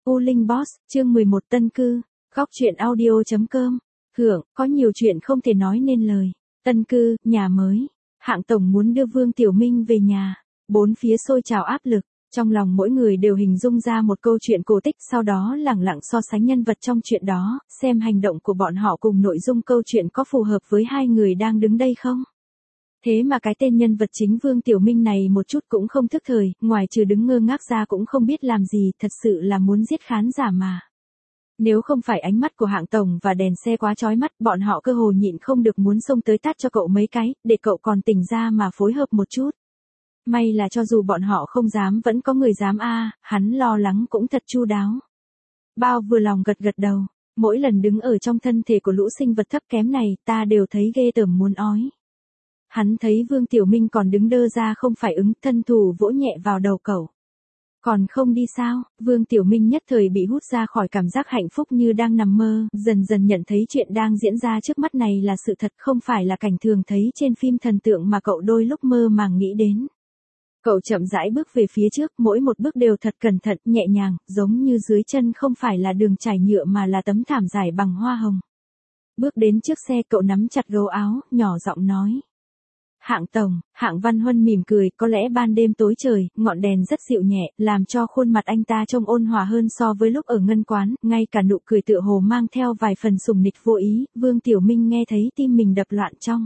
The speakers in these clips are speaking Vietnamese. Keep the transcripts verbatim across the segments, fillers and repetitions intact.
U Linh Boss, chương mười một Tân Cư, góc truyện audio chấm com. Hưởng, có nhiều chuyện không thể nói nên lời. Tân Cư, nhà mới. Hạng tổng muốn đưa Vương Tiểu Minh về nhà. Bốn phía sôi trào áp lực. Trong lòng mỗi người đều hình dung ra một câu chuyện cổ tích, sau đó lẳng lặng so sánh nhân vật trong chuyện đó, xem hành động của bọn họ cùng nội dung câu chuyện có phù hợp với hai người đang đứng đây không. Thế mà cái tên nhân vật chính Vương Tiểu Minh này một chút cũng không thức thời, ngoài trừ đứng ngơ ngác ra cũng không biết làm gì, thật sự là muốn giết khán giả mà. Nếu không phải ánh mắt của Hạng tổng và đèn xe quá chói mắt, bọn họ cơ hồ nhịn không được muốn xông tới tát cho cậu mấy cái, để cậu còn tỉnh ra mà phối hợp một chút. May là cho dù bọn họ không dám vẫn có người dám a, hắn lo lắng cũng thật chu đáo. Bao vừa lòng gật gật đầu, mỗi lần đứng ở trong thân thể của lũ sinh vật thấp kém này, ta đều thấy ghê tởm muốn ói. Hắn thấy Vương Tiểu Minh còn đứng đơ ra không phải ứng, thân thủ vỗ nhẹ vào đầu cậu. Còn không đi sao? Vương Tiểu Minh nhất thời bị hút ra khỏi cảm giác hạnh phúc như đang nằm mơ, dần dần nhận thấy chuyện đang diễn ra trước mắt này là sự thật, không phải là cảnh thường thấy trên phim thần tượng mà cậu đôi lúc mơ màng nghĩ đến. Cậu chậm rãi bước về phía trước, mỗi một bước đều thật cẩn thận, nhẹ nhàng, giống như dưới chân không phải là đường trải nhựa mà là tấm thảm dài bằng hoa hồng. Bước đến trước xe, cậu nắm chặt gấu áo, nhỏ giọng nói. Hạng tổng, Hạng Văn Huân mỉm cười, có lẽ ban đêm tối trời, ngọn đèn rất dịu nhẹ, làm cho khuôn mặt anh ta trông ôn hòa hơn so với lúc ở ngân quán, ngay cả nụ cười tựa hồ mang theo vài phần sùng nịch vô ý. Vương Tiểu Minh nghe thấy tim mình đập loạn trong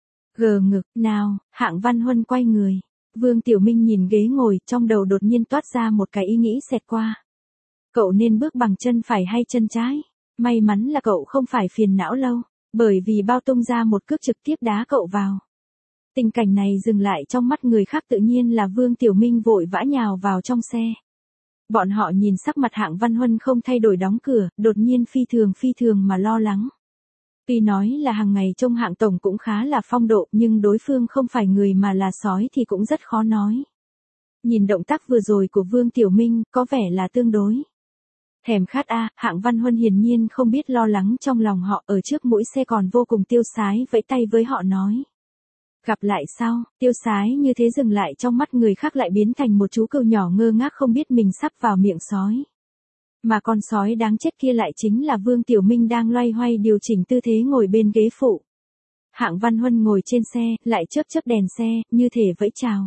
gờ ngực. Nào, Hạng Văn Huân quay người. Vương Tiểu Minh nhìn ghế ngồi, trong đầu đột nhiên toát ra một cái ý nghĩ xẹt qua. Cậu nên bước bằng chân phải hay chân trái? May mắn là cậu không phải phiền não lâu, bởi vì bao tung ra một cước trực tiếp đá cậu vào. Tình cảnh này dừng lại trong mắt người khác tự nhiên là Vương Tiểu Minh vội vã nhào vào trong xe. Bọn họ nhìn sắc mặt Hạng Văn Huân không thay đổi đóng cửa, đột nhiên phi thường phi thường mà lo lắng. Tuy nói là hàng ngày trông Hạng tổng cũng khá là phong độ, nhưng đối phương không phải người mà là sói thì cũng rất khó nói. Nhìn động tác vừa rồi của Vương Tiểu Minh, có vẻ là tương đối thèm khát a. Hạng Văn Huân hiển nhiên không biết lo lắng trong lòng họ, ở trước mũi xe còn vô cùng tiêu sái vẫy tay với họ nói. Gặp lại sau, tiêu sái như thế dừng lại trong mắt người khác lại biến thành một chú cừu nhỏ ngơ ngác không biết mình sắp vào miệng sói. Mà con sói đáng chết kia lại chính là Vương Tiểu Minh đang loay hoay điều chỉnh tư thế ngồi bên ghế phụ. Hạng Văn Huân ngồi trên xe, lại chớp chớp đèn xe, như thể vẫy chào.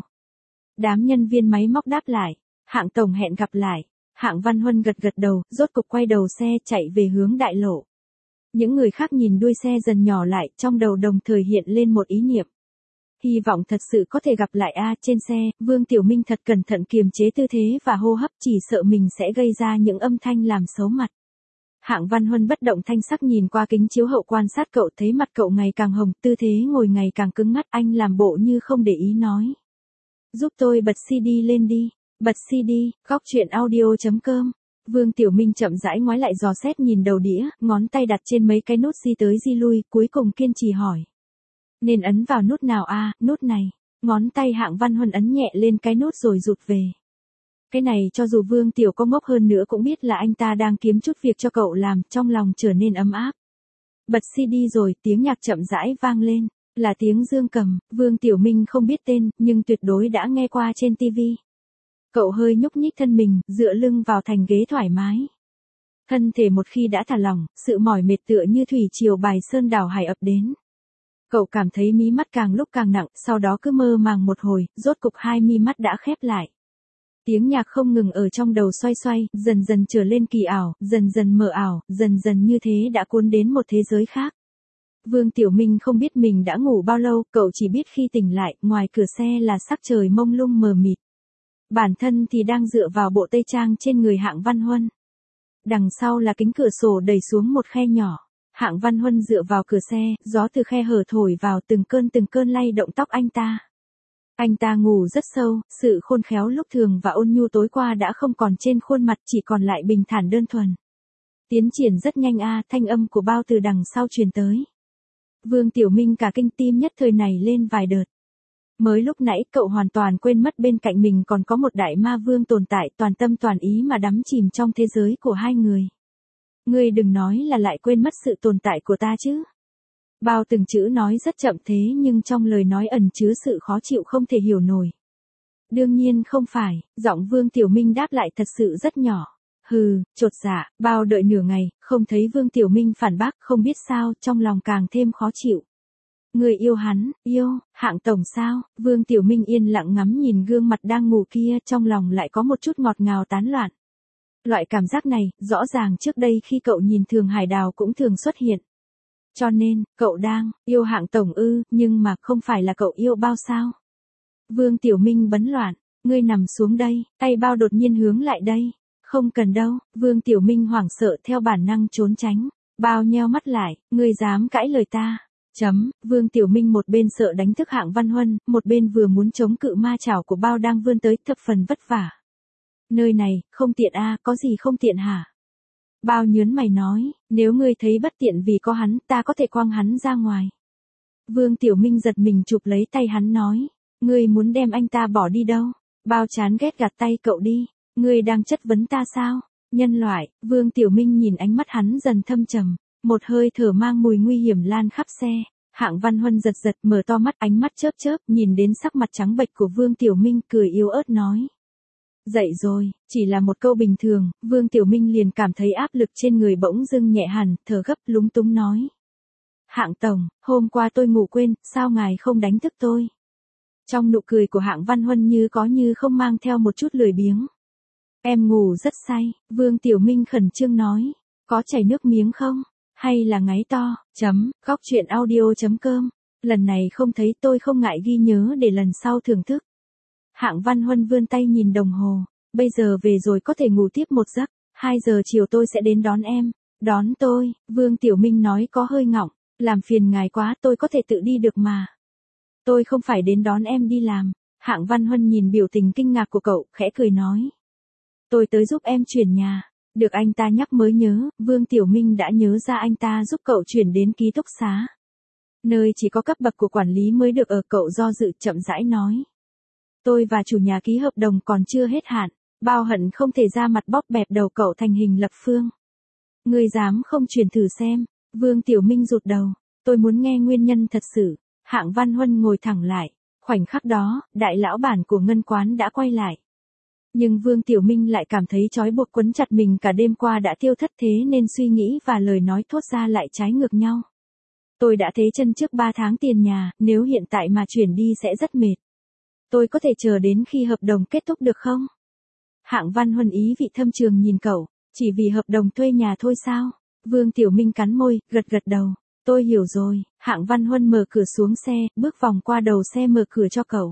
Đám nhân viên máy móc đáp lại. Hạng tổng hẹn gặp lại. Hạng Văn Huân gật gật đầu, rốt cục quay đầu xe chạy về hướng đại lộ. Những người khác nhìn đuôi xe dần nhỏ lại, trong đầu đồng thời hiện lên một ý niệm. Hy vọng thật sự có thể gặp lại a. Trên xe, Vương Tiểu Minh thật cẩn thận kiềm chế tư thế và hô hấp, chỉ sợ mình sẽ gây ra những âm thanh làm xấu mặt. Hạng Văn Huân bất động thanh sắc nhìn qua kính chiếu hậu quan sát cậu, thấy mặt cậu ngày càng hồng, tư thế ngồi ngày càng cứng ngắc, anh làm bộ như không để ý nói. Giúp tôi bật xê đê lên đi. Bật xê đê, góc truyện audio chấm com. Vương Tiểu Minh chậm rãi ngoái lại dò xét nhìn đầu đĩa, ngón tay đặt trên mấy cái nút di tới di lui, cuối cùng kiên trì hỏi. Nên ấn vào nút nào a? À, nút này. Ngón tay Hạng Văn Huân ấn nhẹ lên cái nút rồi rụt về. Cái này cho dù Vương Tiểu có ngốc hơn nữa cũng biết là anh ta đang kiếm chút việc cho cậu làm, trong lòng trở nên ấm áp. Bật xê đê rồi, tiếng nhạc chậm rãi vang lên, là tiếng Dương Cầm. Vương Tiểu Minh không biết tên, nhưng tuyệt đối đã nghe qua trên tivi. Cậu hơi nhúc nhích thân mình, dựa lưng vào thành ghế thoải mái. Thân thể một khi đã thả lỏng, sự mỏi mệt tựa như thủy triều bài sơn đảo hải ập đến. Cậu cảm thấy mí mắt càng lúc càng nặng, sau đó cứ mơ màng một hồi, rốt cục hai mi mắt đã khép lại. Tiếng nhạc không ngừng ở trong đầu xoay xoay, dần dần trở lên kỳ ảo, dần dần mờ ảo, dần dần như thế đã cuốn đến một thế giới khác. Vương Tiểu Minh không biết mình đã ngủ bao lâu, cậu chỉ biết khi tỉnh lại, ngoài cửa xe là sắc trời mông lung mờ mịt. Bản thân thì đang dựa vào bộ tây trang trên người Hạng Văn Huân. Đằng sau là kính cửa sổ đẩy xuống một khe nhỏ. Hạng Văn Huân dựa vào cửa xe, gió từ khe hở thổi vào từng cơn từng cơn lay động tóc anh ta. Anh ta ngủ rất sâu, sự khôn khéo lúc thường và ôn nhu tối qua đã không còn trên khuôn mặt, chỉ còn lại bình thản đơn thuần. Tiến triển rất nhanh a, thanh âm của bao từ đằng sau truyền tới. Vương Tiểu Minh cả kinh tim nhất thời này lên vài đợt. Mới lúc nãy cậu hoàn toàn quên mất bên cạnh mình còn có một đại ma vương tồn tại, toàn tâm toàn ý mà đắm chìm trong thế giới của hai người. Ngươi đừng nói là lại quên mất sự tồn tại của ta chứ. Bao từng chữ nói rất chậm thế nhưng trong lời nói ẩn chứa sự khó chịu không thể hiểu nổi. Đương nhiên không phải, giọng Vương Tiểu Minh đáp lại thật sự rất nhỏ. Hừ, chột dạ, bao đợi nửa ngày, không thấy Vương Tiểu Minh phản bác, không biết sao, trong lòng càng thêm khó chịu. Người yêu hắn, yêu, Hạng tổng sao? Vương Tiểu Minh yên lặng ngắm nhìn gương mặt đang ngủ kia, trong lòng lại có một chút ngọt ngào tán loạn. Loại cảm giác này, rõ ràng trước đây khi cậu nhìn Thường Hải Đào cũng thường xuất hiện. Cho nên, cậu đang yêu Hạng tổng ư, nhưng mà không phải là cậu yêu bao sao? Vương Tiểu Minh bấn loạn, ngươi nằm xuống đây, tay bao đột nhiên hướng lại đây. Không cần đâu, Vương Tiểu Minh hoảng sợ theo bản năng trốn tránh. Bao nheo mắt lại, ngươi dám cãi lời ta. Chấm, Vương Tiểu Minh một bên sợ đánh thức Hạng Văn Huân, một bên vừa muốn chống cự ma chảo của bao đang vươn tới, thập phần vất vả. Nơi này, không tiện a, à, có gì không tiện hả? Bao nhớn mày nói, nếu ngươi thấy bất tiện vì có hắn, ta có thể quăng hắn ra ngoài. Vương Tiểu Minh giật mình chụp lấy tay hắn nói, ngươi muốn đem anh ta bỏ đi đâu? Bao chán ghét gạt tay cậu đi, ngươi đang chất vấn ta sao? Nhân loại, Vương Tiểu Minh nhìn ánh mắt hắn dần thâm trầm, một hơi thở mang mùi nguy hiểm lan khắp xe. Hạng Văn Huân giật giật mở to mắt, ánh mắt chớp chớp, nhìn đến sắc mặt trắng bệch của Vương Tiểu Minh, cười yếu ớt nói. Dậy rồi, chỉ là một câu bình thường, Vương Tiểu Minh liền cảm thấy áp lực trên người bỗng dưng nhẹ hẳn, thở gấp lúng túng nói. Hạng tổng, hôm qua tôi ngủ quên, sao ngài không đánh thức tôi? Trong nụ cười của Hạng Văn Huân như có như không mang theo một chút lười biếng. Em ngủ rất say, Vương Tiểu Minh khẩn trương nói. Có chảy nước miếng không? Hay là ngáy to? Chấm, góc chuyện audio chấm com. Lần này không thấy tôi không ngại ghi nhớ để lần sau thưởng thức. Hạng Văn Huân vươn tay nhìn đồng hồ. Bây giờ về rồi có thể ngủ tiếp một giấc. Hai giờ chiều tôi sẽ đến đón em. Đón tôi, Vương Tiểu Minh nói có hơi ngọng. Làm phiền ngài quá, tôi có thể tự đi được mà. Tôi không phải đến đón em đi làm. Hạng Văn Huân nhìn biểu tình kinh ngạc của cậu, khẽ cười nói. Tôi tới giúp em chuyển nhà. Được anh ta nhắc mới nhớ, Vương Tiểu Minh đã nhớ ra anh ta giúp cậu chuyển đến ký túc xá. Nơi chỉ có cấp bậc của quản lý mới được ở, cậu do dự chậm rãi nói. Tôi và chủ nhà ký hợp đồng còn chưa hết hạn, Bao hận không thể ra mặt bóp bẹp đầu cậu thành hình lập phương. Ngươi dám không chuyển thử xem? Vương Tiểu Minh rụt đầu. Tôi muốn nghe nguyên nhân thật sự. Hạng Văn Huân ngồi thẳng lại. Khoảnh khắc đó, đại lão bản của ngân quán đã quay lại. Nhưng Vương Tiểu Minh lại cảm thấy trói buộc quấn chặt mình cả đêm qua đã tiêu thất, thế nên suy nghĩ và lời nói thốt ra lại trái ngược nhau. Tôi đã thế chân trước ba tháng tiền nhà, nếu hiện tại mà chuyển đi sẽ rất mệt. Tôi có thể chờ đến khi hợp đồng kết thúc được không? Hạng Văn Huân ý vị thâm trường nhìn cậu, chỉ vì hợp đồng thuê nhà thôi sao? Vương Tiểu Minh cắn môi, gật gật đầu. Tôi hiểu rồi. Hạng Văn Huân mở cửa xuống xe, bước vòng qua đầu xe mở cửa cho cậu.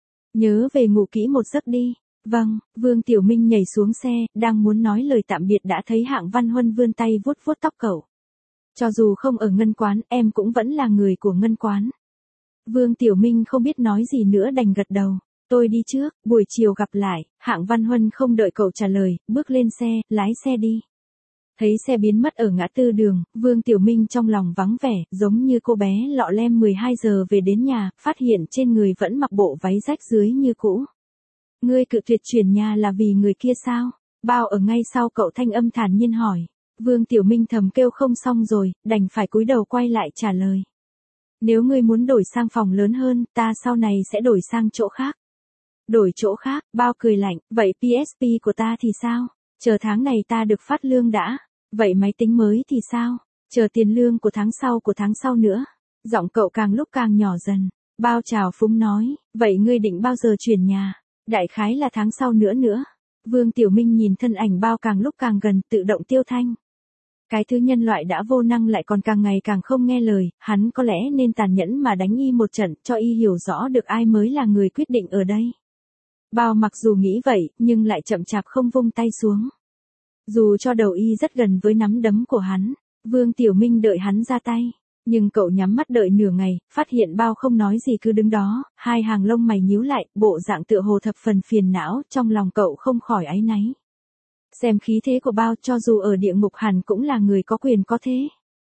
Nhớ về ngủ kỹ một giấc đi. Vâng, Vương Tiểu Minh nhảy xuống xe, đang muốn nói lời tạm biệt đã thấy Hạng Văn Huân vươn tay vuốt vuốt tóc cậu. Cho dù không ở ngân quán, em cũng vẫn là người của ngân quán. Vương Tiểu Minh không biết nói gì nữa đành gật đầu. Tôi đi trước, buổi chiều gặp lại. Hạng Văn Huân không đợi cậu trả lời, bước lên xe, lái xe đi. Thấy xe biến mất ở ngã tư đường, Vương Tiểu Minh trong lòng vắng vẻ, giống như cô bé lọ lem mười hai giờ về đến nhà, phát hiện trên người vẫn mặc bộ váy rách dưới như cũ. Ngươi cự tuyệt chuyển nhà là vì người kia sao? Bao ở ngay sau cậu thanh âm thản nhiên hỏi. Vương Tiểu Minh thầm kêu không xong rồi, đành phải cúi đầu quay lại trả lời. Nếu ngươi muốn đổi sang phòng lớn hơn, ta sau này sẽ đổi sang chỗ khác. Đổi chỗ khác, Bao cười lạnh, vậy pê ét pê của ta thì sao? Chờ tháng này ta được phát lương đã. Vậy máy tính mới thì sao? Chờ tiền lương của tháng sau của tháng sau nữa. Giọng cậu càng lúc càng nhỏ dần. Bao chào phúng nói, vậy ngươi định bao giờ chuyển nhà? Đại khái là tháng sau nữa nữa. Vương Tiểu Minh nhìn thân ảnh Bao càng lúc càng gần, tự động tiêu thanh. Cái thứ nhân loại đã vô năng lại còn càng ngày càng không nghe lời, hắn có lẽ nên tàn nhẫn mà đánh y một trận, cho y hiểu rõ được ai mới là người quyết định ở đây. Bao mặc dù nghĩ vậy, nhưng lại chậm chạp không vung tay xuống. Dù cho đầu y rất gần với nắm đấm của hắn, Vương Tiểu Minh đợi hắn ra tay. Nhưng cậu nhắm mắt đợi nửa ngày, phát hiện Bao không nói gì cứ đứng đó, hai hàng lông mày nhíu lại, bộ dạng tựa hồ thập phần phiền não, trong lòng cậu không khỏi áy náy. Xem khí thế của Bao, cho dù ở địa ngục hẳn cũng là người có quyền có thế.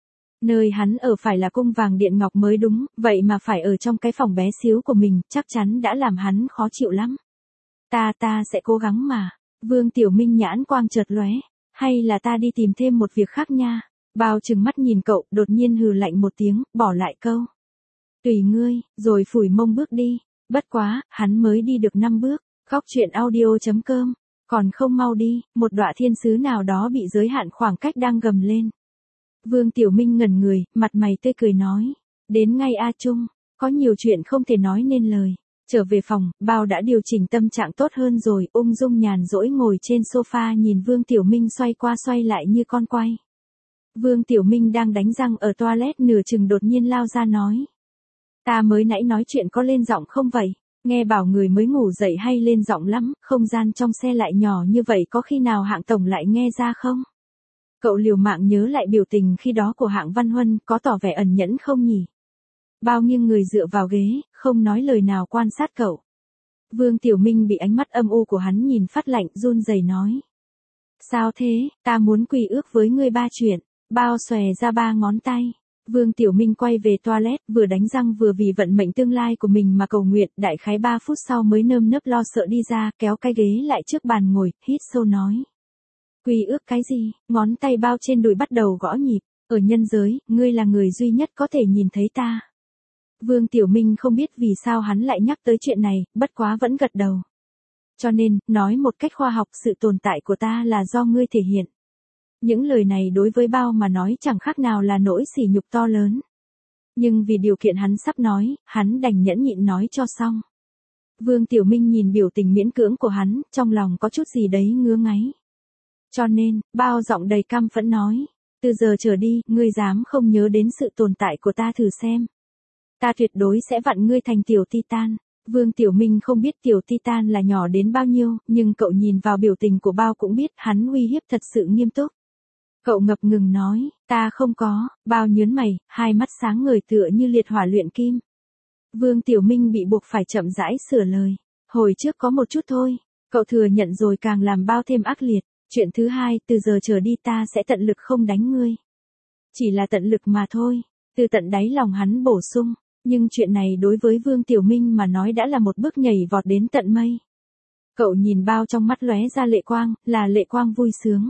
Nơi hắn ở phải là cung vàng điện ngọc mới đúng, vậy mà phải ở trong cái phòng bé xíu của mình, chắc chắn đã làm hắn khó chịu lắm. Ta ta sẽ cố gắng mà. Vương Tiểu Minh nhãn quang chợt lóe, hay là ta đi tìm thêm một việc khác nha. Bao trừng mắt nhìn cậu, đột nhiên hừ lạnh một tiếng, bỏ lại câu. Tùy ngươi, rồi phủi mông bước đi. Bất quá, hắn mới đi được năm bước. Góc chuyện audio chấm com Còn không mau đi, một đọa thiên sứ nào đó bị giới hạn khoảng cách đang gầm lên. Vương Tiểu Minh ngẩn người, mặt mày tươi cười nói. Đến ngay A Trung, có nhiều chuyện không thể nói nên lời. Trở về phòng, Bao đã điều chỉnh tâm trạng tốt hơn rồi, ung dung nhàn rỗi ngồi trên sofa nhìn Vương Tiểu Minh xoay qua xoay lại như con quay. Vương Tiểu Minh đang đánh răng ở toilet nửa chừng đột nhiên lao ra nói. Ta mới nãy nói chuyện có lên giọng không vậy? Nghe bảo người mới ngủ dậy hay lên giọng lắm, không gian trong xe lại nhỏ như vậy có khi nào Hạng tổng lại nghe ra không? Cậu liều mạng nhớ lại biểu tình khi đó của Hạng Văn Huân, có tỏ vẻ ẩn nhẫn không nhỉ? Bao nghiêng người dựa vào ghế, không nói lời nào quan sát cậu. Vương Tiểu Minh bị ánh mắt âm u của hắn nhìn phát lạnh, run rẩy nói. Sao thế, ta muốn quy ước với ngươi ba chuyện. Bao xòe ra ba ngón tay. Vương Tiểu Minh quay về toilet, vừa đánh răng vừa vì vận mệnh tương lai của mình mà cầu nguyện, đại khái ba phút sau mới nơm nớp lo sợ đi ra, kéo cái ghế lại trước bàn ngồi, hít sâu nói. Quy ước cái gì? Ngón tay Bao trên đùi bắt đầu gõ nhịp. Ở nhân giới, ngươi là người duy nhất có thể nhìn thấy ta. Vương Tiểu Minh không biết vì sao hắn lại nhắc tới chuyện này, bất quá vẫn gật đầu. Cho nên, nói một cách khoa học, sự tồn tại của ta là do ngươi thể hiện. Những lời này đối với Bao mà nói chẳng khác nào là nỗi sỉ nhục to lớn. Nhưng vì điều kiện hắn sắp nói, hắn đành nhẫn nhịn nói cho xong. Vương Tiểu Minh nhìn biểu tình miễn cưỡng của hắn, trong lòng có chút gì đấy ngứa ngáy. Cho nên, Bao giọng đầy căm phẫn nói, từ giờ trở đi, ngươi dám không nhớ đến sự tồn tại của ta thử xem. Ta tuyệt đối sẽ vặn ngươi thành tiểu Titan. Vương Tiểu Minh không biết tiểu Titan là nhỏ đến bao nhiêu, nhưng cậu nhìn vào biểu tình của Bao cũng biết hắn uy hiếp thật sự nghiêm túc. Cậu ngập ngừng nói, ta không có. Bao nhớn mày, hai mắt sáng ngời tựa như liệt hỏa luyện kim. Vương Tiểu Minh bị buộc phải chậm rãi sửa lời. Hồi trước có một chút thôi, cậu thừa nhận rồi càng làm Bao thêm ác liệt. Chuyện thứ hai, từ giờ trở đi ta sẽ tận lực không đánh ngươi. Chỉ là tận lực mà thôi. Từ tận đáy lòng hắn bổ sung. Nhưng chuyện này đối với Vương Tiểu Minh mà nói đã là một bước nhảy vọt đến tận mây. Cậu nhìn Bao trong mắt lóe ra lệ quang, là lệ quang vui sướng.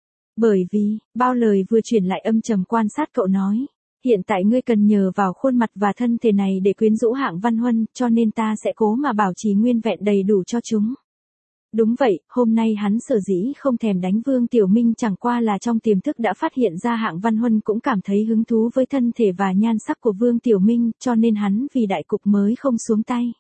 Bởi vì, Bao lời vừa chuyển lại âm trầm quan sát cậu nói. Hiện tại ngươi cần nhờ vào khuôn mặt và thân thể này để quyến rũ Hạng Văn Huân, cho nên ta sẽ cố mà bảo trì nguyên vẹn đầy đủ cho chúng. Đúng vậy, hôm nay hắn sở dĩ không thèm đánh Vương Tiểu Minh chẳng qua là trong tiềm thức đã phát hiện ra Hạng Văn Huân cũng cảm thấy hứng thú với thân thể và nhan sắc của Vương Tiểu Minh, cho nên hắn vì đại cục mới không xuống tay.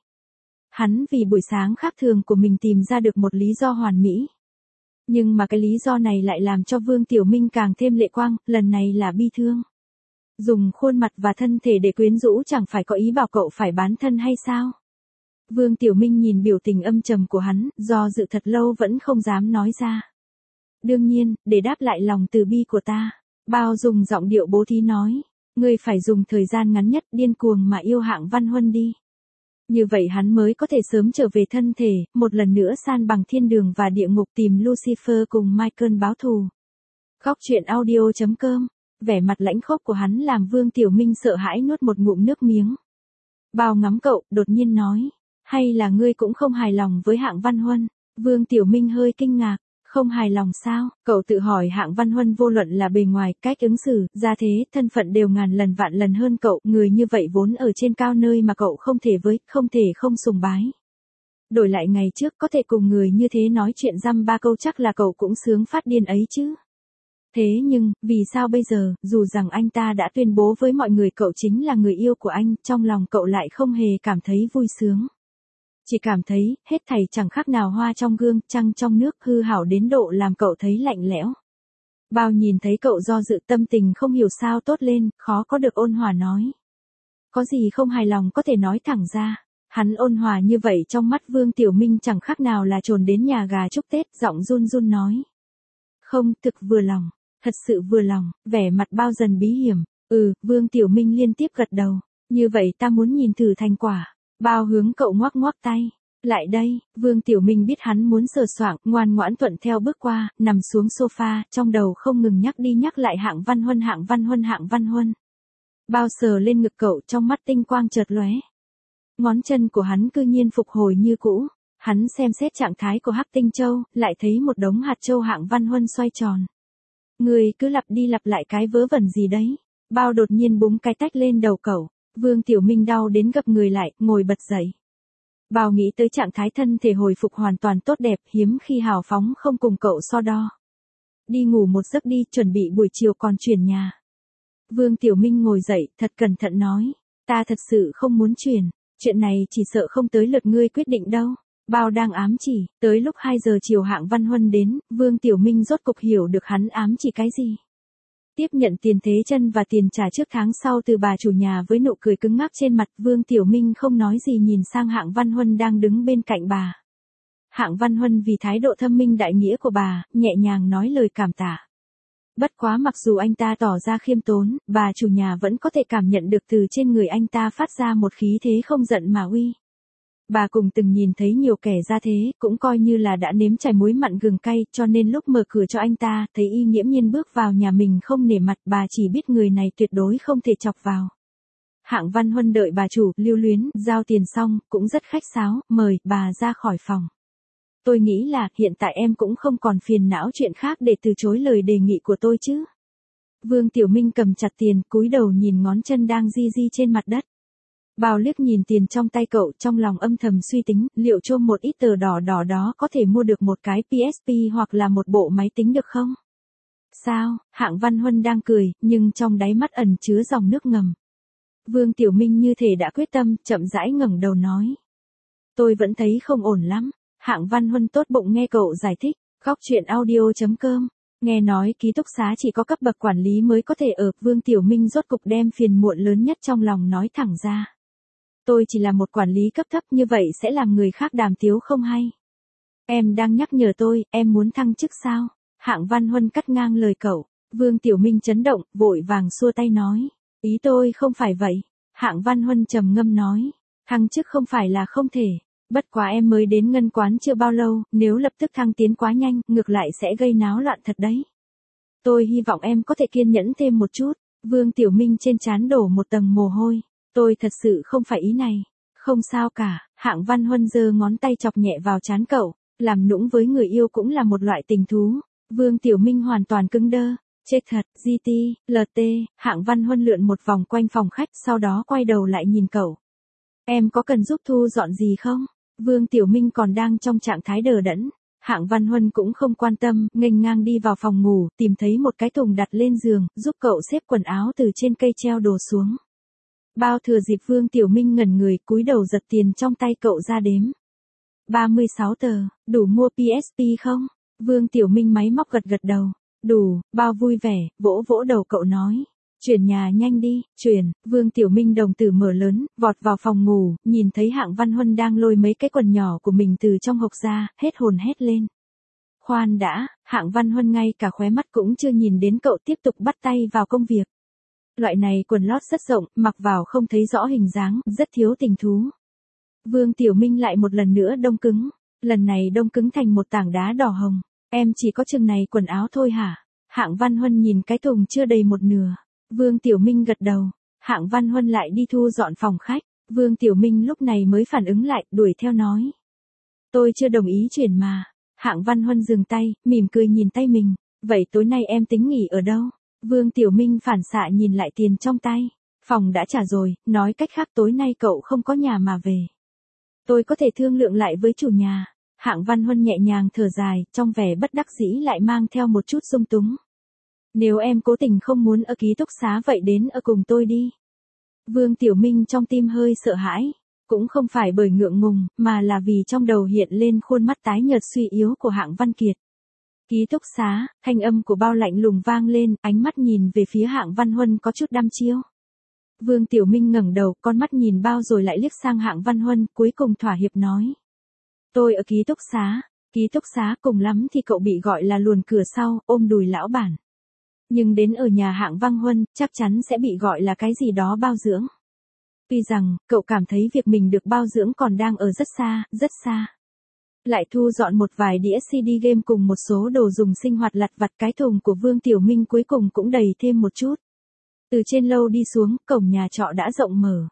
Hắn vì buổi sáng khác thường của mình tìm ra được một lý do hoàn mỹ. Nhưng mà cái lý do này lại làm cho Vương Tiểu Minh càng thêm lệ quang, lần này là bi thương. Dùng khuôn mặt và thân thể để quyến rũ chẳng phải có ý bảo cậu phải bán thân hay sao? Vương Tiểu Minh nhìn biểu tình âm trầm của hắn, do dự thật lâu vẫn không dám nói ra. Đương nhiên, để đáp lại lòng từ bi của ta, Bao dùng giọng điệu bố thí nói, ngươi phải dùng thời gian ngắn nhất điên cuồng mà yêu Hạng Văn Huân đi. Như vậy hắn mới có thể sớm trở về thân thể, một lần nữa san bằng thiên đường và địa ngục tìm Lucifer cùng Michael báo thù. Góc truyện audio chấm com, vẻ mặt lãnh khốc của hắn làm Vương Tiểu Minh sợ hãi nuốt một ngụm nước miếng. Bao ngắm cậu, đột nhiên nói. Hay là ngươi cũng không hài lòng với Hạng Văn Huân? Vương Tiểu Minh hơi kinh ngạc. Không hài lòng sao? Cậu tự hỏi Hạng Văn Huân vô luận là bề ngoài, cách ứng xử, gia thế, thân phận đều ngàn lần vạn lần hơn cậu. Người như vậy vốn ở trên cao nơi mà cậu không thể với, không thể không sùng bái. Đổi lại ngày trước có thể cùng người như thế nói chuyện dăm ba câu chắc là cậu cũng sướng phát điên ấy chứ. Thế nhưng, vì sao bây giờ, dù rằng anh ta đã tuyên bố với mọi người cậu chính là người yêu của anh, trong lòng cậu lại không hề cảm thấy vui sướng. Chỉ cảm thấy, hết thảy chẳng khác nào hoa trong gương, trăng trong nước, hư hảo đến độ làm cậu thấy lạnh lẽo. Bao nhìn thấy cậu do dự, tâm tình không hiểu sao tốt lên, khó có được ôn hòa nói. Có gì không hài lòng có thể nói thẳng ra. Hắn ôn hòa như vậy trong mắt Vương Tiểu Minh chẳng khác nào là trồn đến nhà gà chúc Tết, giọng run run nói. Không, thực vừa lòng, thật sự vừa lòng, vẻ mặt Bao dần bí hiểm. Ừ, Vương Tiểu Minh liên tiếp gật đầu. Như vậy ta muốn nhìn thử thành quả. Bao hướng cậu ngoắc ngoắc tay. Lại đây, Vương Tiểu Minh biết hắn muốn sờ soạng, ngoan ngoãn thuận theo bước qua, nằm xuống sofa, trong đầu không ngừng nhắc đi nhắc lại Hạng Văn Huân Hạng Văn Huân Hạng Văn Huân. Bao sờ lên ngực cậu trong mắt tinh quang chợt lóe. Ngón chân của hắn cư nhiên phục hồi như cũ. Hắn xem xét trạng thái của Hắc Tinh Châu, lại thấy một đống hạt châu Hạng Văn Huân xoay tròn. Người cứ lặp đi lặp lại cái vớ vẩn gì đấy. Bao đột nhiên búng cái tách lên đầu cậu. Vương Tiểu Minh đau đến gập người lại, ngồi bật dậy. Bao nghĩ tới trạng thái thân thể hồi phục hoàn toàn tốt đẹp, hiếm khi hào phóng không cùng cậu so đo. Đi ngủ một giấc đi, chuẩn bị buổi chiều còn chuyển nhà. Vương Tiểu Minh ngồi dậy, thật cẩn thận nói. Ta thật sự không muốn chuyển, chuyện này chỉ sợ không tới lượt ngươi quyết định đâu. Bao đang ám chỉ, tới lúc hai giờ chiều Hạng Văn Huân đến, Vương Tiểu Minh rốt cục hiểu được hắn ám chỉ cái gì. Tiếp nhận tiền thế chân và tiền trả trước tháng sau từ bà chủ nhà với nụ cười cứng ngắc trên mặt, Vương Tiểu Minh không nói gì nhìn sang Hạng Văn Huân đang đứng bên cạnh bà. Hạng Văn Huân vì thái độ thâm minh đại nghĩa của bà, nhẹ nhàng nói lời cảm tạ. Bất quá mặc dù anh ta tỏ ra khiêm tốn, bà chủ nhà vẫn có thể cảm nhận được từ trên người anh ta phát ra một khí thế không giận mà uy. Bà cùng từng nhìn thấy nhiều kẻ ra thế, cũng coi như là đã nếm trải muối mặn gừng cay, cho nên lúc mở cửa cho anh ta, thấy y nghiễm nhiên bước vào nhà mình không nể mặt, bà chỉ biết người này tuyệt đối không thể chọc vào. Hạng Văn Huân đợi bà chủ, lưu luyến, giao tiền xong, cũng rất khách sáo, mời bà ra khỏi phòng. Tôi nghĩ là, hiện tại em cũng không còn phiền não chuyện khác để từ chối lời đề nghị của tôi chứ. Vương Tiểu Minh cầm chặt tiền, cúi đầu nhìn ngón chân đang di di trên mặt đất. Bao liếc nhìn tiền trong tay cậu, trong lòng âm thầm suy tính, liệu chôm một ít tờ đỏ đỏ đó có thể mua được một cái pê ét pê hoặc là một bộ máy tính được không? Sao? Hạng Văn Huân đang cười, nhưng trong đáy mắt ẩn chứa dòng nước ngầm. Vương Tiểu Minh như thể đã quyết tâm, chậm rãi ngẩng đầu nói. Tôi vẫn thấy không ổn lắm. Hạng Văn Huân tốt bụng nghe cậu giải thích, góc chuyện audio chấm com. Nghe nói ký túc xá chỉ có cấp bậc quản lý mới có thể ở, Vương Tiểu Minh rốt cục đem phiền muộn lớn nhất trong lòng nói thẳng ra. Tôi chỉ là một quản lý cấp thấp, như vậy sẽ làm người khác đàm tiếu không hay. Em đang nhắc nhở tôi, em muốn thăng chức sao? Hạng Văn Huân cắt ngang lời cậu. Vương Tiểu Minh chấn động, vội vàng xua tay nói. Ý tôi không phải vậy. Hạng Văn Huân trầm ngâm nói. Thăng chức không phải là không thể. Bất quá em mới đến ngân quán chưa bao lâu, nếu lập tức thăng tiến quá nhanh, ngược lại sẽ gây náo loạn thật đấy. Tôi hy vọng em có thể kiên nhẫn thêm một chút. Vương Tiểu Minh trên trán đổ một tầng mồ hôi. Tôi thật sự không phải ý này. Không sao cả, Hạng Văn Huân giơ ngón tay chọc nhẹ vào trán cậu. Làm nũng với người yêu cũng là một loại tình thú. Vương Tiểu Minh hoàn toàn cứng đơ. Chết thật, giê tê, lờ tê, Hạng Văn Huân lượn một vòng quanh phòng khách, sau đó quay đầu lại nhìn cậu. Em có cần giúp thu dọn gì không? Vương Tiểu Minh còn đang trong trạng thái đờ đẫn. Hạng Văn Huân cũng không quan tâm, nghênh ngang đi vào phòng ngủ, tìm thấy một cái thùng đặt lên giường, giúp cậu xếp quần áo từ trên cây treo đồ xuống. Bao thừa dịp Vương Tiểu Minh ngẩn người, cúi đầu giật tiền trong tay cậu ra đếm. ba mươi sáu tờ, đủ mua pê ét pê không? Vương Tiểu Minh máy móc gật gật đầu. Đủ, Bao vui vẻ, vỗ vỗ đầu cậu nói. Chuyển nhà nhanh đi, chuyển. Vương Tiểu Minh đồng tử mở lớn, vọt vào phòng ngủ, nhìn thấy Hạng Văn Huân đang lôi mấy cái quần nhỏ của mình từ trong hộc ra, hết hồn hét lên. Khoan đã, Hạng Văn Huân ngay cả khóe mắt cũng chưa nhìn đến cậu tiếp tục bắt tay vào công việc. Loại này quần lót rất rộng, mặc vào không thấy rõ hình dáng, rất thiếu tình thú. Vương Tiểu Minh lại một lần nữa đông cứng, lần này đông cứng thành một tảng đá đỏ hồng. Em chỉ có chừng này quần áo thôi hả? Hạng Văn Huân nhìn cái thùng chưa đầy một nửa. Vương Tiểu Minh gật đầu. Hạng Văn Huân lại đi thu dọn phòng khách. Vương Tiểu Minh lúc này mới phản ứng lại, đuổi theo nói. Tôi chưa đồng ý chuyển mà. Hạng Văn Huân dừng tay, mỉm cười nhìn tay mình. Vậy tối nay em tính nghỉ ở đâu? Vương Tiểu Minh phản xạ nhìn lại tiền trong tay. Phòng đã trả rồi, nói cách khác tối nay cậu không có nhà mà về. Tôi có thể thương lượng lại với chủ nhà. Hạng Văn Huân nhẹ nhàng thở dài, trong vẻ bất đắc dĩ lại mang theo một chút dung túng. Nếu em cố tình không muốn ở ký túc xá vậy đến ở cùng tôi đi. Vương Tiểu Minh trong tim hơi sợ hãi. Cũng không phải bởi ngượng ngùng, mà là vì trong đầu hiện lên khuôn mắt tái nhợt suy yếu của Hạng Văn Kiệt. Ký túc xá, thanh âm của Bao lạnh lùng vang lên, ánh mắt nhìn về phía Hạng Văn Huân có chút đăm chiêu. Vương Tiểu Minh ngẩng đầu, con mắt nhìn Bao rồi lại liếc sang Hạng Văn Huân, cuối cùng thỏa hiệp nói. Tôi ở ký túc xá, ký túc xá cùng lắm thì cậu bị gọi là luồn cửa sau, ôm đùi lão bản. Nhưng đến ở nhà Hạng Văn Huân, chắc chắn sẽ bị gọi là cái gì đó bao dưỡng. Tuy rằng, cậu cảm thấy việc mình được bao dưỡng còn đang ở rất xa, rất xa. Lại thu dọn một vài đĩa xê đê game cùng một số đồ dùng sinh hoạt lặt vặt, cái thùng của Vương Tiểu Minh cuối cùng cũng đầy thêm một chút. Từ trên lâu đi xuống, cổng nhà trọ đã rộng mở.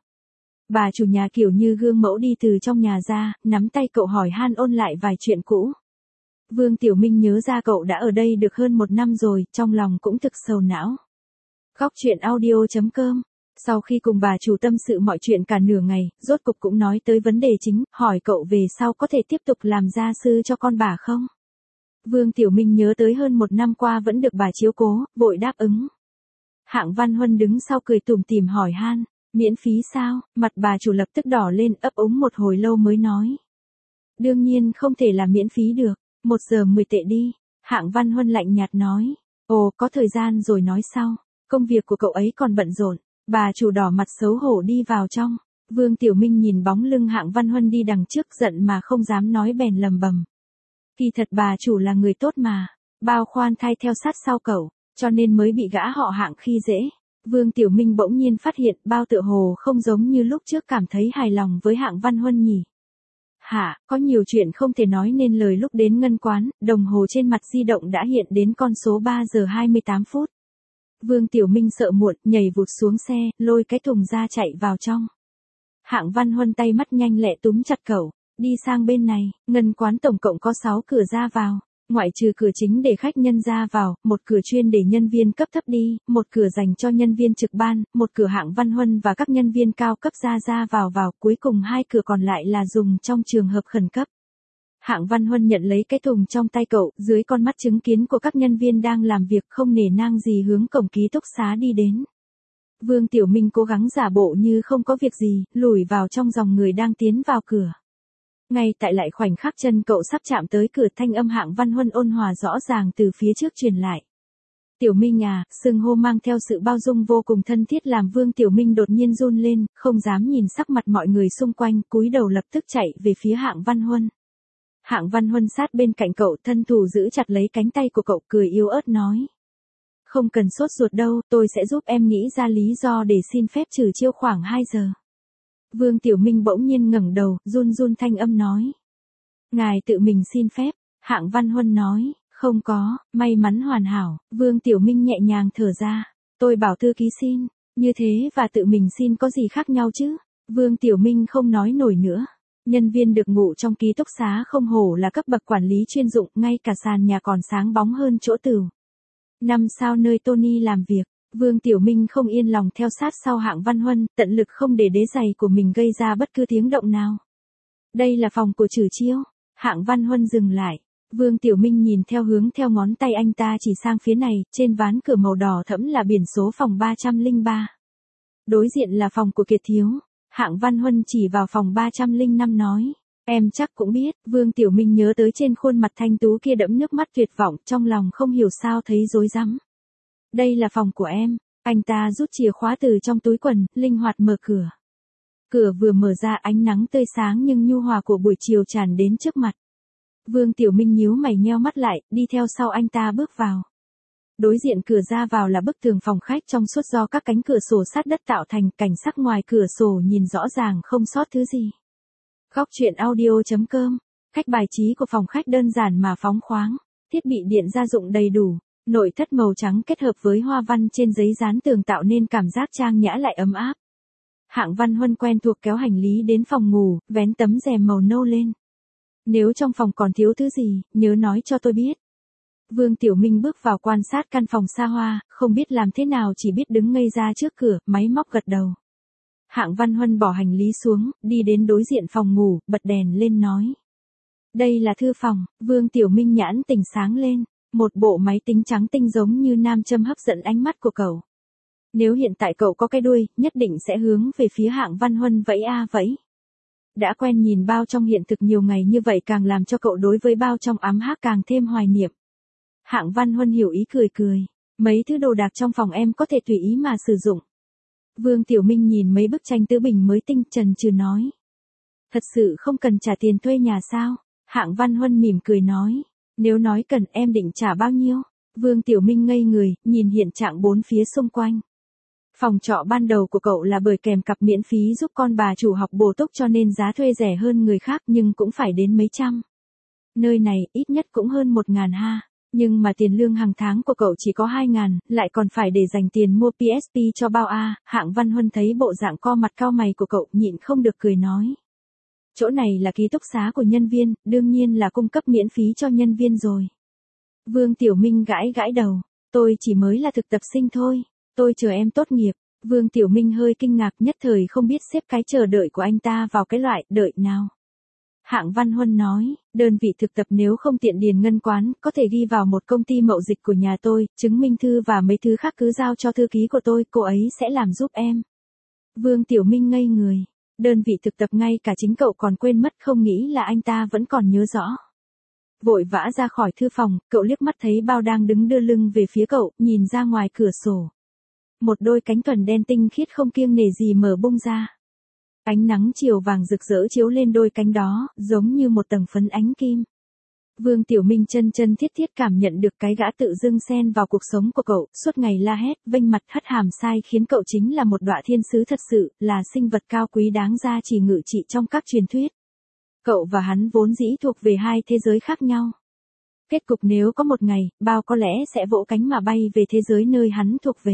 Bà chủ nhà kiểu như gương mẫu đi từ trong nhà ra, nắm tay cậu hỏi han ôn lại vài chuyện cũ. Vương Tiểu Minh nhớ ra cậu đã ở đây được hơn một năm rồi, trong lòng cũng thực sầu não. Góc chuyện audio chấm com Sau khi cùng bà chủ tâm sự mọi chuyện cả nửa ngày, rốt cục cũng nói tới vấn đề chính, hỏi cậu về sau có thể tiếp tục làm gia sư cho con bà không? Vương Tiểu Minh nhớ tới hơn một năm qua vẫn được bà chiếu cố, vội đáp ứng. Hạng Văn Huân đứng sau cười tủm tỉm hỏi han, miễn phí sao? Mặt bà chủ lập tức đỏ lên, ấp úng một hồi lâu mới nói. Đương nhiên không thể là miễn phí được, một giờ mười tệ đi. Hạng Văn Huân lạnh nhạt nói, ồ có thời gian rồi nói sau, công việc của cậu ấy còn bận rộn. Bà chủ đỏ mặt xấu hổ đi vào trong. Vương Tiểu Minh nhìn bóng lưng Hạng Văn Huân đi đằng trước giận mà không dám nói bèn lầm bầm. Kỳ thật bà chủ là người tốt mà, bao khoan thai theo sát sau cậu, cho nên mới bị gã họ Hạng khi dễ. Vương Tiểu Minh bỗng nhiên phát hiện bao tựa hồ không giống như lúc trước cảm thấy hài lòng với Hạng Văn Huân nhỉ. Hả, có nhiều chuyện không thể nói nên lời lúc đến ngân quán, đồng hồ trên mặt di động đã hiện đến con số ba giờ hai mươi tám phút. Vương Tiểu Minh sợ muộn, nhảy vụt xuống xe, lôi cái thùng ra chạy vào trong. Hạng Văn Huân tay mắt nhanh lẹ túm chặt cậu, đi sang bên này, ngân quán tổng cộng có sáu cửa ra vào, ngoại trừ cửa chính để khách nhân ra vào, một cửa chuyên để nhân viên cấp thấp đi, một cửa dành cho nhân viên trực ban, một cửa Hạng Văn Huân và các nhân viên cao cấp ra ra vào vào, cuối cùng hai cửa còn lại là dùng trong trường hợp khẩn cấp. Hạng Văn Huân nhận lấy cái thùng trong tay cậu, dưới con mắt chứng kiến của các nhân viên đang làm việc không nể nang gì hướng cổng ký túc xá đi đến. Vương Tiểu Minh cố gắng giả bộ như không có việc gì, lùi vào trong dòng người đang tiến vào cửa. Ngay tại lại khoảnh khắc chân cậu sắp chạm tới cửa, thanh âm Hạng Văn Huân ôn hòa rõ ràng từ phía trước truyền lại. Tiểu Minh à, xưng hô mang theo sự bao dung vô cùng thân thiết làm Vương Tiểu Minh đột nhiên run lên, không dám nhìn sắc mặt mọi người xung quanh, cúi đầu lập tức chạy về phía Hạng Văn Huân. Hạng Văn Huân sát bên cạnh cậu, thân thủ giữ chặt lấy cánh tay của cậu, cười yếu ớt nói. Không cần sốt ruột đâu, tôi sẽ giúp em nghĩ ra lý do để xin phép trừ chiêu khoảng hai giờ. Vương Tiểu Minh bỗng nhiên ngẩng đầu, run run thanh âm nói. Ngài tự mình xin phép, Hạng Văn Huân nói, không có, may mắn hoàn hảo. Vương Tiểu Minh nhẹ nhàng thở ra, tôi bảo thư ký xin, như thế và tự mình xin có gì khác nhau chứ? Vương Tiểu Minh không nói nổi nữa. Nhân viên được ngủ trong ký túc xá không hổ là cấp bậc quản lý chuyên dụng, ngay cả sàn nhà còn sáng bóng hơn chỗ tửu. Năm sao nơi Tony làm việc, Vương Tiểu Minh không yên lòng theo sát sau Hạng Văn Huân, tận lực không để đế giày của mình gây ra bất cứ tiếng động nào. Đây là phòng của Trử Chiêu. Hạng Văn Huân dừng lại. Vương Tiểu Minh nhìn theo hướng theo ngón tay anh ta chỉ sang phía này, trên ván cửa màu đỏ thẫm là biển số phòng ba trăm lẻ ba. Đối diện là phòng của Kiệt Thiếu. Hạng Văn Huân chỉ vào phòng ba trăm lẻ năm nói, em chắc cũng biết. Vương Tiểu Minh nhớ tới trên khuôn mặt thanh tú kia đẫm nước mắt tuyệt vọng, trong lòng không hiểu sao thấy rối rắm. Đây là phòng của em. Anh ta rút chìa khóa từ trong túi quần, linh hoạt mở cửa. Cửa vừa mở ra, ánh nắng tươi sáng nhưng nhu hòa của buổi chiều tràn đến trước mặt. Vương Tiểu Minh nhíu mày nheo mắt lại, đi theo sau anh ta bước vào. Đối diện cửa ra vào là bức tường phòng khách trong suốt do các cánh cửa sổ sát đất tạo thành, cảnh sắc ngoài cửa sổ nhìn rõ ràng không sót thứ gì. Góc truyện audio chấm com. Cách bài trí của phòng khách đơn giản mà phóng khoáng, thiết bị điện gia dụng đầy đủ, nội thất màu trắng kết hợp với hoa văn trên giấy dán tường tạo nên cảm giác trang nhã lại ấm áp. Hạng Văn Huân quen thuộc kéo hành lý đến phòng ngủ, vén tấm rèm màu nâu lên. Nếu trong phòng còn thiếu thứ gì, nhớ nói cho tôi biết. Vương Tiểu Minh bước vào quan sát căn phòng xa hoa, không biết làm thế nào chỉ biết đứng ngây ra trước cửa, máy móc gật đầu. Hạng Văn Huân bỏ hành lý xuống, đi đến đối diện phòng ngủ, bật đèn lên nói. Đây là thư phòng. Vương Tiểu Minh nhãn tỉnh sáng lên, một bộ máy tính trắng tinh giống như nam châm hấp dẫn ánh mắt của cậu. Nếu hiện tại cậu có cái đuôi, nhất định sẽ hướng về phía Hạng Văn Huân vẫy a vẫy. Đã quen nhìn bao trong hiện thực nhiều ngày như vậy càng làm cho cậu đối với bao trong ám hắc càng thêm hoài niệm. Hạng Văn Huân hiểu ý cười cười. Mấy thứ đồ đạc trong phòng em có thể tùy ý mà sử dụng. Vương Tiểu Minh nhìn mấy bức tranh tứ bình mới tinh trần trừ nói. Thật sự không cần trả tiền thuê nhà sao? Hạng Văn Huân mỉm cười nói. Nếu nói cần em định trả bao nhiêu? Vương Tiểu Minh ngây người, nhìn hiện trạng bốn phía xung quanh. Phòng trọ ban đầu của cậu là bởi kèm cặp miễn phí giúp con bà chủ học bổ túc cho nên giá thuê rẻ hơn người khác nhưng cũng phải đến mấy trăm. Nơi này ít nhất cũng hơn một ngàn ha. Nhưng mà tiền lương hàng tháng của cậu chỉ có hai ngàn, lại còn phải để dành tiền mua pê ét pê cho bao a. Hạng Văn Huân thấy bộ dạng co mặt cau mày của cậu nhịn không được cười nói. Chỗ này là ký túc xá của nhân viên, đương nhiên là cung cấp miễn phí cho nhân viên rồi. Vương Tiểu Minh gãi gãi đầu, tôi chỉ mới là thực tập sinh thôi, tôi chờ em tốt nghiệp, Vương Tiểu Minh hơi kinh ngạc, nhất thời không biết xếp cái chờ đợi của anh ta vào cái loại đợi nào. Hạng Văn Huân nói, đơn vị thực tập nếu không tiện điền ngân quán, có thể ghi vào một công ty mậu dịch của nhà tôi, chứng minh thư và mấy thứ khác cứ giao cho thư ký của tôi, cô ấy sẽ làm giúp em. Vương Tiểu Minh ngây người, đơn vị thực tập ngay cả chính cậu còn quên mất, không nghĩ là anh ta vẫn còn nhớ rõ. Vội vã ra khỏi thư phòng, cậu liếc mắt thấy Bao đang đứng đưa lưng về phía cậu, nhìn ra ngoài cửa sổ. Một đôi cánh thuần đen tinh khiết không kiêng nể gì mở bung ra. Ánh nắng chiều vàng rực rỡ chiếu lên đôi cánh đó, giống như một tầng phấn ánh kim. Vương Tiểu Minh chân chân thiết thiết cảm nhận được cái gã tự dưng xen vào cuộc sống của cậu, suốt ngày la hét, vênh mặt hất hàm sai khiến cậu chính là một đọa thiên sứ thật sự, là sinh vật cao quý đáng ra chỉ ngự trị trong các truyền thuyết. Cậu và hắn vốn dĩ thuộc về hai thế giới khác nhau. Kết cục nếu có một ngày, Bao có lẽ sẽ vỗ cánh mà bay về thế giới nơi hắn thuộc về.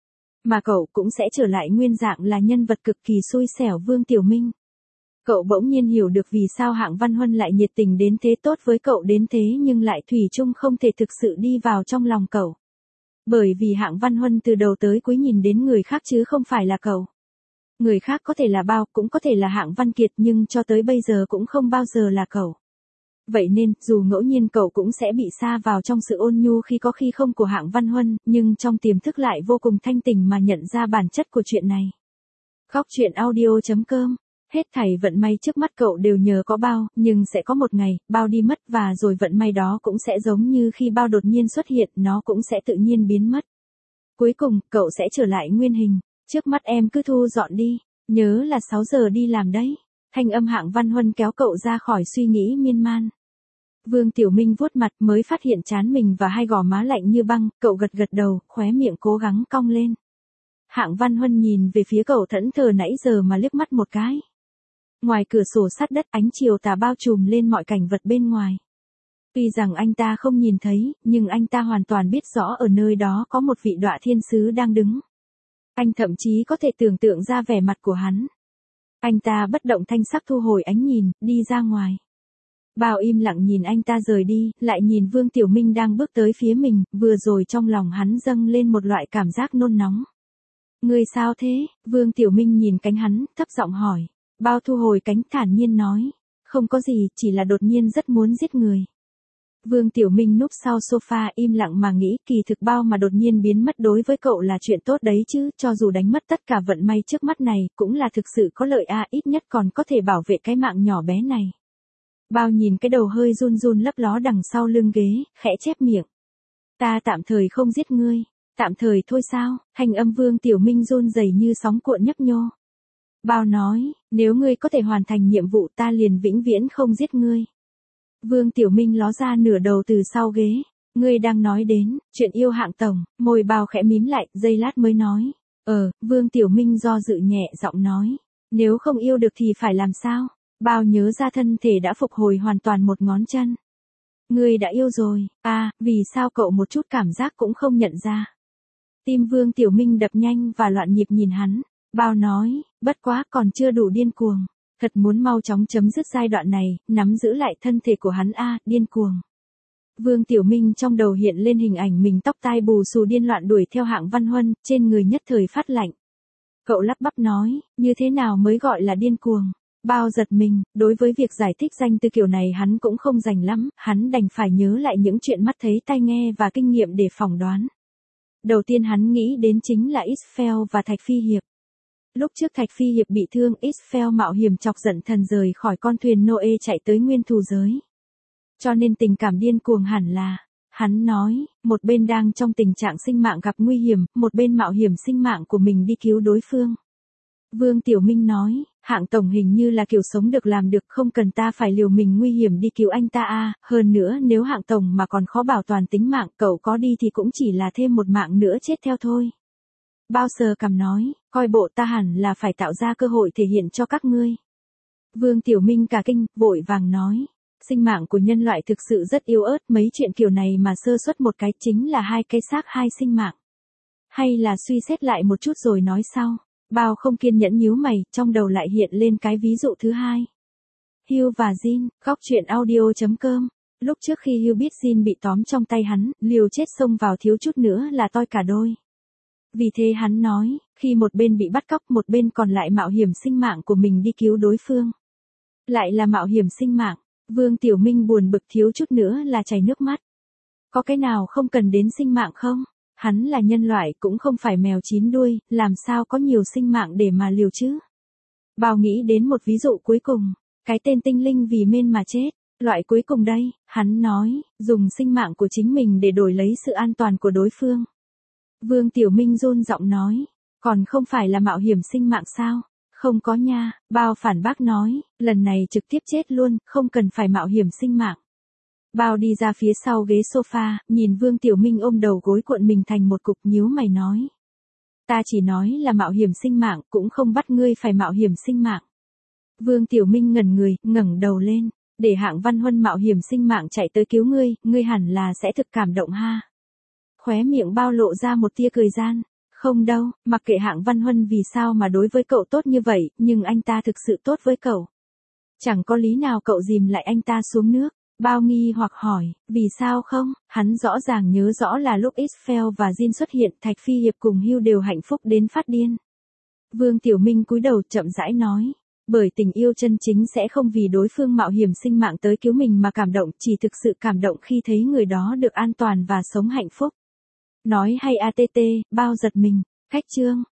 Mà cậu cũng sẽ trở lại nguyên dạng là nhân vật cực kỳ xui xẻo Vương Tiểu Minh. Cậu bỗng nhiên hiểu được vì sao Hạng Văn Huân lại nhiệt tình đến thế, tốt với cậu đến thế nhưng lại thủy chung không thể thực sự đi vào trong lòng cậu. Bởi vì Hạng Văn Huân từ đầu tới cuối nhìn đến người khác chứ không phải là cậu. Người khác có thể là Bao, cũng có thể là Hạng Văn Kiệt, nhưng cho tới bây giờ cũng không bao giờ là cậu. Vậy nên, dù ngẫu nhiên cậu cũng sẽ bị sa vào trong sự ôn nhu khi có khi không của Hạng Văn Huân, nhưng trong tiềm thức lại vô cùng thanh tỉnh mà nhận ra bản chất của chuyện này. Góc truyện audio chấm com. Hết thảy vận may trước mắt cậu đều nhờ có Bao, nhưng sẽ có một ngày, Bao đi mất và rồi vận may đó cũng sẽ giống như khi Bao đột nhiên xuất hiện, nó cũng sẽ tự nhiên biến mất. Cuối cùng, cậu sẽ trở lại nguyên hình. Trước mắt em cứ thu dọn đi, nhớ là sáu giờ đi làm đấy. Thanh âm Hạng Văn Huân kéo cậu ra khỏi suy nghĩ miên man. Vương Tiểu Minh vuốt mặt mới phát hiện trán mình và hai gò má lạnh như băng, cậu gật gật đầu, khóe miệng cố gắng cong lên. Hạng Văn Huân nhìn về phía cậu thẫn thờ nãy giờ mà liếc mắt một cái. Ngoài cửa sổ sát đất ánh chiều tà bao trùm lên mọi cảnh vật bên ngoài. Tuy rằng anh ta không nhìn thấy, nhưng anh ta hoàn toàn biết rõ ở nơi đó có một vị đọa thiên sứ đang đứng. Anh thậm chí có thể tưởng tượng ra vẻ mặt của hắn. Anh ta bất động thanh sắc thu hồi ánh nhìn, đi ra ngoài. Bao im lặng nhìn anh ta rời đi, lại nhìn Vương Tiểu Minh đang bước tới phía mình, vừa rồi trong lòng hắn dâng lên một loại cảm giác nôn nóng. Người sao thế? Vương Tiểu Minh nhìn cánh hắn, thấp giọng hỏi. Bao thu hồi cánh thản nhiên nói. Không có gì, chỉ là đột nhiên rất muốn giết người. Vương Tiểu Minh núp sau sofa im lặng mà nghĩ, kỳ thực Bao mà đột nhiên biến mất đối với cậu là chuyện tốt đấy chứ, cho dù đánh mất tất cả vận may trước mắt này, cũng là thực sự có lợi a, ít nhất còn có thể bảo vệ cái mạng nhỏ bé này. Bao nhìn cái đầu hơi run run lấp ló đằng sau lưng ghế, khẽ chép miệng. Ta tạm thời không giết ngươi, tạm thời thôi sao? Thanh âm Vương Tiểu Minh run rẩy như sóng cuộn nhấp nhô. Bao nói, nếu ngươi có thể hoàn thành nhiệm vụ ta liền vĩnh viễn không giết ngươi. Vương Tiểu Minh ló ra nửa đầu từ sau ghế. Ngươi đang nói đến, chuyện yêu Hạng tổng, môi Bao khẽ mím lại, giây lát mới nói. Ờ, Vương Tiểu Minh do dự nhẹ giọng nói. Nếu không yêu được thì phải làm sao? Bao nhớ ra thân thể đã phục hồi hoàn toàn một ngón chân. Ngươi đã yêu rồi, à, vì sao cậu một chút cảm giác cũng không nhận ra? Tim Vương Tiểu Minh đập nhanh và loạn nhịp nhìn hắn. Bao nói, bất quá còn chưa đủ điên cuồng. Thật muốn mau chóng chấm dứt giai đoạn này, nắm giữ lại thân thể của hắn a, à, điên cuồng. Vương Tiểu Minh trong đầu hiện lên hình ảnh mình tóc tai bù xù điên loạn đuổi theo Hạng Văn Huân, trên người nhất thời phát lạnh. Cậu lắp bắp nói, như thế nào mới gọi là điên cuồng? Bao giật mình, đối với việc giải thích danh từ kiểu này hắn cũng không rành lắm, hắn đành phải nhớ lại những chuyện mắt thấy tai nghe và kinh nghiệm để phỏng đoán. Đầu tiên hắn nghĩ đến chính là Israfel và Thạch Phi Hiệp. Lúc trước Thạch Phi Hiệp bị thương, Israfel mạo hiểm chọc giận thần rời khỏi con thuyền Noe chạy tới nguyên thù giới. Cho nên tình cảm điên cuồng hẳn là, hắn nói, một bên đang trong tình trạng sinh mạng gặp nguy hiểm, một bên mạo hiểm sinh mạng của mình đi cứu đối phương. Vương Tiểu Minh nói, Hạng tổng hình như là kiểu sống được làm được, không cần ta phải liều mình nguy hiểm đi cứu anh ta a, hơn nữa nếu Hạng tổng mà còn khó bảo toàn tính mạng, cậu có đi thì cũng chỉ là thêm một mạng nữa chết theo thôi. Bao sờ cằm nói, coi bộ ta hẳn là phải tạo ra cơ hội thể hiện cho các ngươi. Vương Tiểu Minh cả kinh, vội vàng nói, sinh mạng của nhân loại thực sự rất yếu ớt, mấy chuyện kiểu này mà sơ suất một cái chính là hai cái xác hai sinh mạng. Hay là suy xét lại một chút rồi nói sau. Bao không kiên nhẫn nhíu mày, trong đầu lại hiện lên cái ví dụ thứ hai. Hugh và Jin, góc truyện audio chấm com. Lúc trước khi Hugh biết Jin bị tóm trong tay hắn, liều chết xông vào thiếu chút nữa là toi cả đôi. Vì thế hắn nói, khi một bên bị bắt cóc một bên còn lại mạo hiểm sinh mạng của mình đi cứu đối phương. Lại là mạo hiểm sinh mạng, Vương Tiểu Minh buồn bực thiếu chút nữa là chảy nước mắt. Có cái nào không cần đến sinh mạng không? Hắn là nhân loại cũng không phải mèo chín đuôi, làm sao có nhiều sinh mạng để mà liều chứ? Bao nghĩ đến một ví dụ cuối cùng, cái tên tinh linh vì mên mà chết. Loại cuối cùng đây, hắn nói, dùng sinh mạng của chính mình để đổi lấy sự an toàn của đối phương. Vương Tiểu Minh run giọng nói, còn không phải là mạo hiểm sinh mạng sao? Không có nha, Bao phản bác nói, lần này trực tiếp chết luôn, không cần phải mạo hiểm sinh mạng. Bao đi ra phía sau ghế sofa, nhìn Vương Tiểu Minh ôm đầu gối cuộn mình thành một cục nhíu mày nói. Ta chỉ nói là mạo hiểm sinh mạng, cũng không bắt ngươi phải mạo hiểm sinh mạng. Vương Tiểu Minh ngẩn người, ngẩng đầu lên, để Hạng Văn Huân mạo hiểm sinh mạng chạy tới cứu ngươi, ngươi hẳn là sẽ thực cảm động ha. Khóe miệng Bao lộ ra một tia cười gian. Không đâu, mặc kệ Hạng Văn Huân vì sao mà đối với cậu tốt như vậy, nhưng anh ta thực sự tốt với cậu. Chẳng có lý nào cậu dìm lại anh ta xuống nước. Bao nghi hoặc hỏi, vì sao không? Hắn rõ ràng nhớ rõ là lúc Isfel và Jin xuất hiện, Thạch Phi Hiệp cùng Hưu đều hạnh phúc đến phát điên. Vương Tiểu Minh cúi đầu chậm rãi nói, bởi tình yêu chân chính sẽ không vì đối phương mạo hiểm sinh mạng tới cứu mình mà cảm động, chỉ thực sự cảm động khi thấy người đó được an toàn và sống hạnh phúc. Nói hay a tê tê, Bao giật mình, cách chương.